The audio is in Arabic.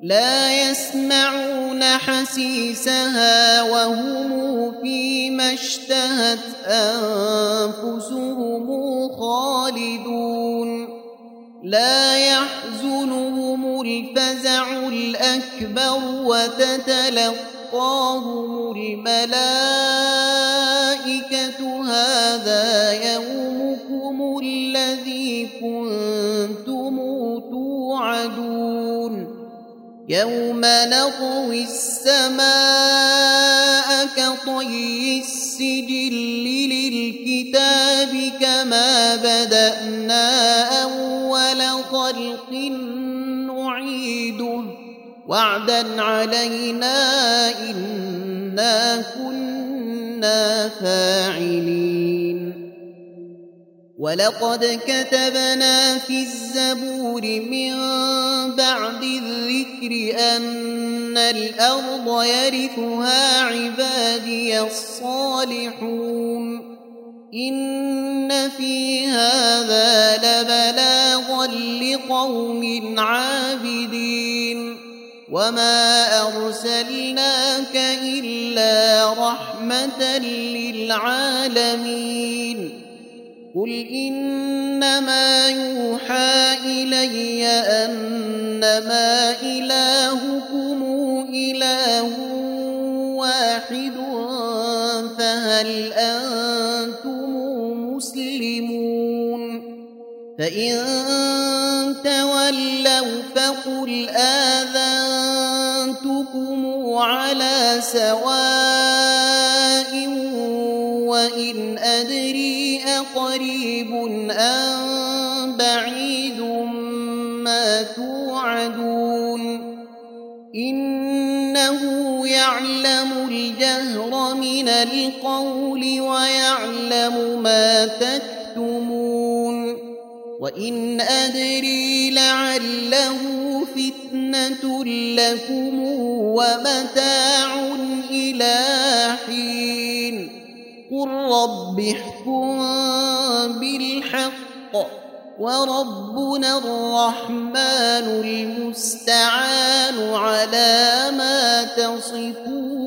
لا يسمعون حسيسها وهم فيما اشتهت أنفسهم خالدون لا يحزنهم الفزع الأكبر وتتلقاهم الملائكة هذا يومكم الذي كنتم توعدون يوم نطوي السماء كطي السجل للكتاب كما بدأنا أول خلق نعيده وعدا علينا إنا كنا فاعلين ولقد كتبنا في الزبور من بعد الذكر أن الأرض يرثها عبادي الصالحون إن في هذا لبلاغا لقوم عابدين وما أرسلناك إلا رحمة للعالمين قل إنما يوحى إلي أنما إلهكم إله واحد فهل أنتم مسلمون فإن تولوا فقل آذنتكم على سواء وإن أدري أقريب أم بعيد ما توعدون إنه يعلم الجهر من القول ويعلم ما تكتمون وإن أدري لعله فتنة لكم ومتاع إلى حين قل رب احكم بالحق وربنا الرحمن المستعان على ما تصفون